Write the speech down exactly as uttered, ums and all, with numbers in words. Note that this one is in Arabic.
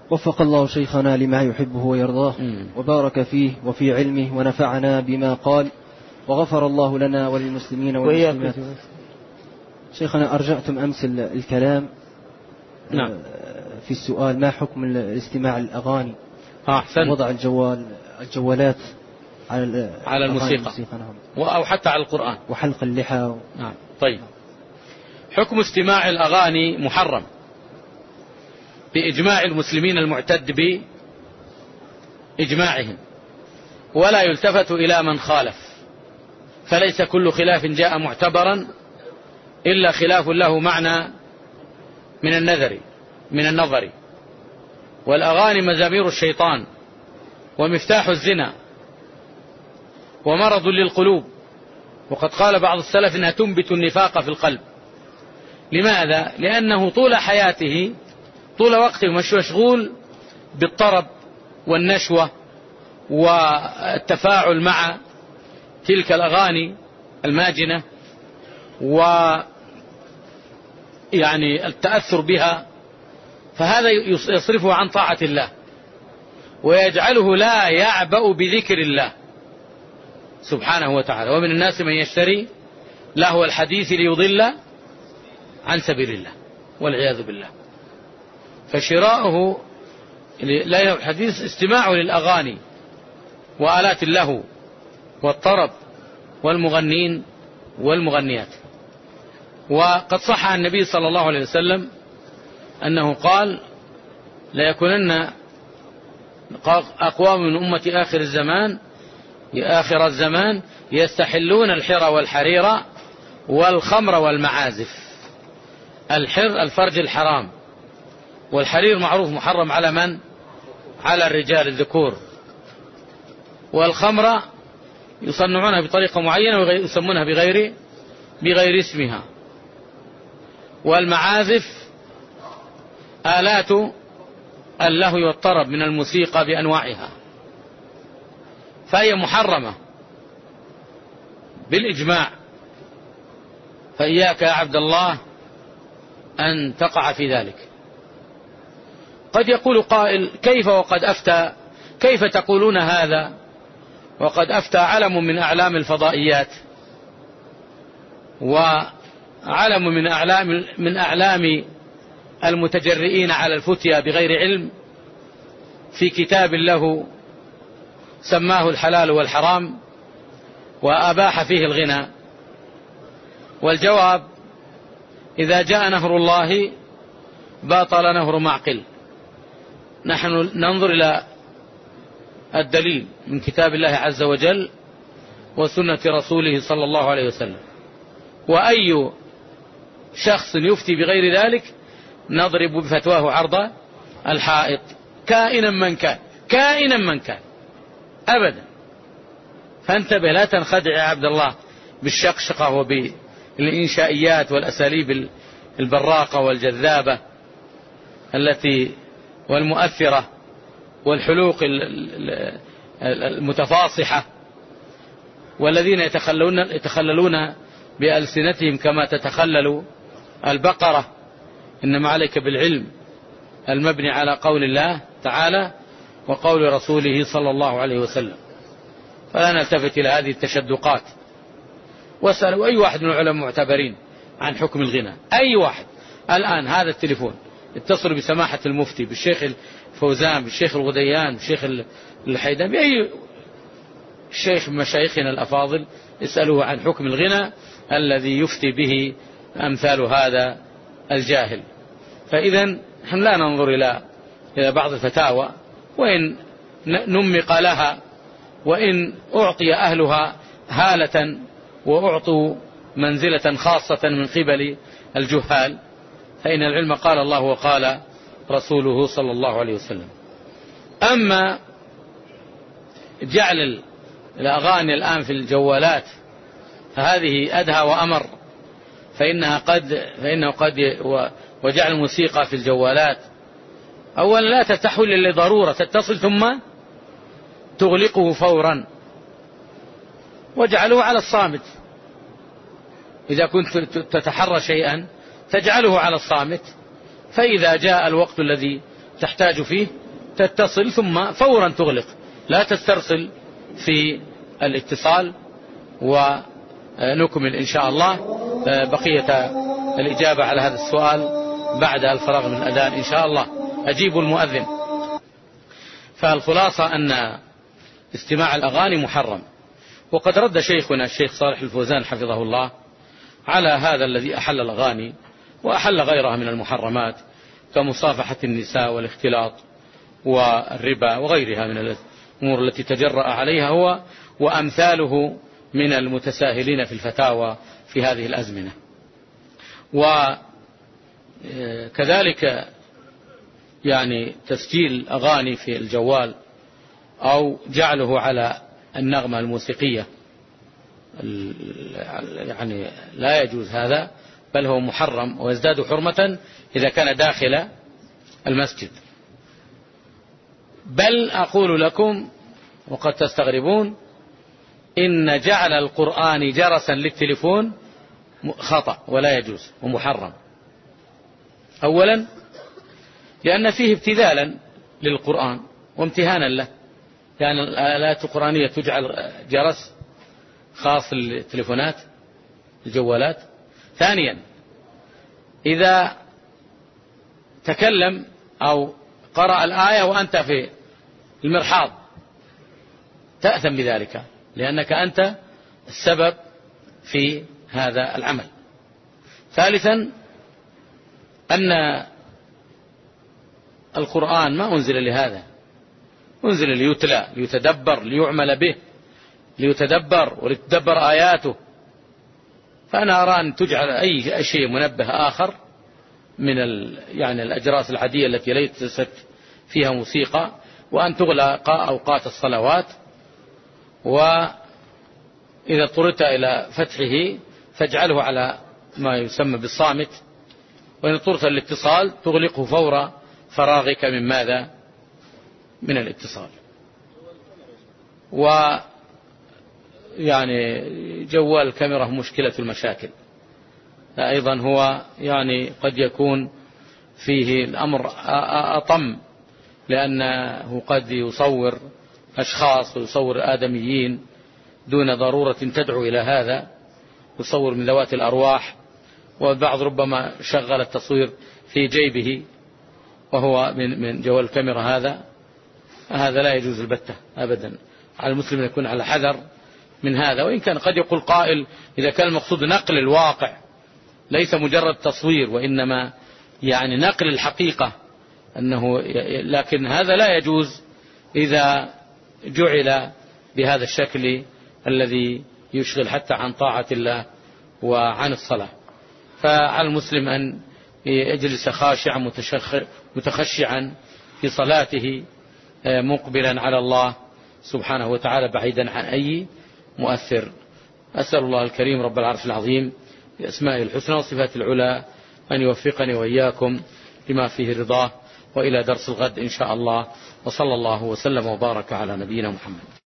وفق الله شيخنا لما يحبه ويرضاه وبارك فيه وفي علمه ونفعنا بما قال، وغفر الله لنا وللمسلمين والمسلمات. شيخنا أرجعتم أمس الكلام نعم. في السؤال ما حكم الاستماع الأغاني أحسن. وضع الجوال الجوالات على على الموسيقى, الموسيقى نعم. أو حتى على القرآن وحلق اللحى و... نعم. طيب، حكم استماع الأغاني محرم بإجماع المسلمين المعتد بإجماعهم، ولا يلتفت إلى من خالف، فليس كل خلاف جاء معتبرا إلا خلاف له معنى من النظر من النظر والأغاني مزامير الشيطان ومفتاح الزنا ومرض للقلوب، وقد قال بعض السلف إنها تنبت النفاق في القلب. لماذا؟ لأنه طول حياته طول وقته مشغول بالطرب والنشوة والتفاعل مع تلك الأغاني الماجنة ويعني التأثر بها، فهذا يصرفه عن طاعة الله ويجعله لا يعبأ بذكر الله سبحانه وتعالى. ومن الناس من يشتري لهو الحديث ليضل عن سبيل الله والعياذ بالله. فشراؤه لهو الحديث استماعه للأغاني وآلات اللهو والطرب والمغنين والمغنيات. وقد صح عن النبي صلى الله عليه وسلم أنه قال: ليكونن أقوام من أمة آخر الزمان آخر الزمان يستحلون الحر والحرير والخمر والمعازف. الحر الفرج الحرام، والحرير معروف محرم على من؟ على الرجال الذكور. والخمر يصنعونها بطريقة معينة ويسمونها بغير بغير اسمها. والمعازف آلات اللهو والطرب من الموسيقى بأنواعها، فهي محرمة بالإجماع. فإياك يا عبد الله أن تقع في ذلك. قد يقول قائل: كيف وقد أفتى كيف تقولون هذا وقد أفتى علم من أعلام الفضائيات وعلم من أعلام من أعلام المتجرئين على الفتيا بغير علم في كتاب له سماه الحلال والحرام وأباح فيه الغنى. والجواب: إذا جاء نهر الله باطل نهر معقل. نحن ننظر إلى الدليل من كتاب الله عز وجل وسنة رسوله صلى الله عليه وسلم، وأي شخص يفتي بغير ذلك نضرب بفتواه عرض الحائط كائنا من كان كائنا من كان أبدا. فانتبه، لا تنخدع يا عبد الله بالشقشقة وبالإنشائيات والأساليب البراقة والجذابة التي والمؤثرة والحلوق المتفاصحة، والذين يتخللون, يتخللون بألسنتهم كما تتخلل البقرة. إنما عليك بالعلم المبني على قول الله تعالى وقول رسوله صلى الله عليه وسلم، فلا نلتفت إلى هذه التشدقات. واسألوا أي واحد من العلماء المعتبرين عن حكم الغنى، أي واحد الآن هذا التليفون اتصلوا بسماحة المفتي بالشيخ الفوزان بالشيخ الغديان بالشيخ الحيدان بأي شيخ من مشايخنا الأفاضل، اسألوه عن حكم الغنى الذي يفتي به أمثال هذا الجاهل. فإذا نحن لا ننظر إلى إلى بعض الفتاوى، وإن نمق لها وإن أعطي أهلها هالة وأعطوا منزلة خاصة من قبل الجهال، فإن العلم قال الله وقال رسوله صلى الله عليه وسلم. أما جعل الأغاني الآن في الجوالات فهذه أدهى وأمر، فإنها قد فإنه قد وجعل الموسيقى في الجوالات أولا لا تتحول إلا لضرورة، تتصل ثم تغلقه فورا، واجعله على الصامت. إذا كنت تتحرى شيئا تجعله على الصامت، فإذا جاء الوقت الذي تحتاج فيه تتصل ثم فورا تغلق، لا تسترسل في الاتصال. ونكمل إن شاء الله بقية الإجابة على هذا السؤال بعد الفراغ من الأذان إن شاء الله. أجيب المؤذن. فالخلاصة أن استماع الأغاني محرم، وقد رد شيخنا الشيخ صالح الفوزان حفظه الله على هذا الذي أحل الأغاني وأحل غيرها من المحرمات كمصافحة النساء والاختلاط والربا وغيرها من الأمور التي تجرأ عليها هو وأمثاله من المتساهلين في الفتاوى في هذه الأزمنة. وكذلك يعني تسجيل أغاني في الجوال أو جعله على النغمة الموسيقية يعني لا يجوز هذا، بل هو محرم ويزداد حرمة إذا كان داخل المسجد. بل أقول لكم وقد تستغربون إن جعل القرآن جرسا للتليفون خطأ ولا يجوز ومحرم. أولا لأن فيه ابتذالا للقرآن وامتهانا له، يعني الآلات القرآنية تجعل جرس خاص للتليفونات الجوالات. ثانيا إذا تكلم أو قرأ الآية وأنت في المرحاض تأثم بذلك لأنك أنت السبب في هذا العمل. ثالثا أن القرآن ما أنزل لهذا، أنزل ليتلى ليتدبر ليعمل به ليتدبر ولتدبر آياته. فأنا أرى أن تجعل أي شيء منبه آخر من يعني الأجراس العادية التي ليست فيها موسيقى، وأن تغلق أوقات الصلوات، وإذا اضطررت إلى فتحه فاجعله على ما يسمى بالصامت، وإن اضطررت الاتصال تغلقه فور فراغك من ماذا؟ من الاتصال. ويعني جوال الكاميرا مشكلة المشاكل أيضا، هو يعني قد يكون فيه الأمر أطم، لأنه قد يصور أشخاص ويصور آدميين دون ضرورة تدعو إلى هذا، يصور من ذوات الأرواح، والبعض ربما شغل التصوير في جيبه وهو من من جوال الكاميرا. هذا هذا لا يجوز البتة أبدا. على المسلم أن يكون على حذر من هذا. وإن كان قد يقول قائل إذا كان المقصود نقل الواقع ليس مجرد تصوير وإنما يعني نقل الحقيقة أنه، لكن هذا لا يجوز إذا جعل بهذا الشكل الذي يشغل حتى عن طاعة الله وعن الصلاة. فعلى المسلم أن يجلس خاشعا متخشعا في صلاته مقبلا على الله سبحانه وتعالى بعيدا عن أي مؤثر. أسأل الله الكريم رب العرش العظيم بأسمائه الحسنى وصفات العلى أن يوفقني وإياكم لما فيه رضاه. وإلى درس الغد إن شاء الله، وصلى الله وسلم وبارك على نبينا محمد.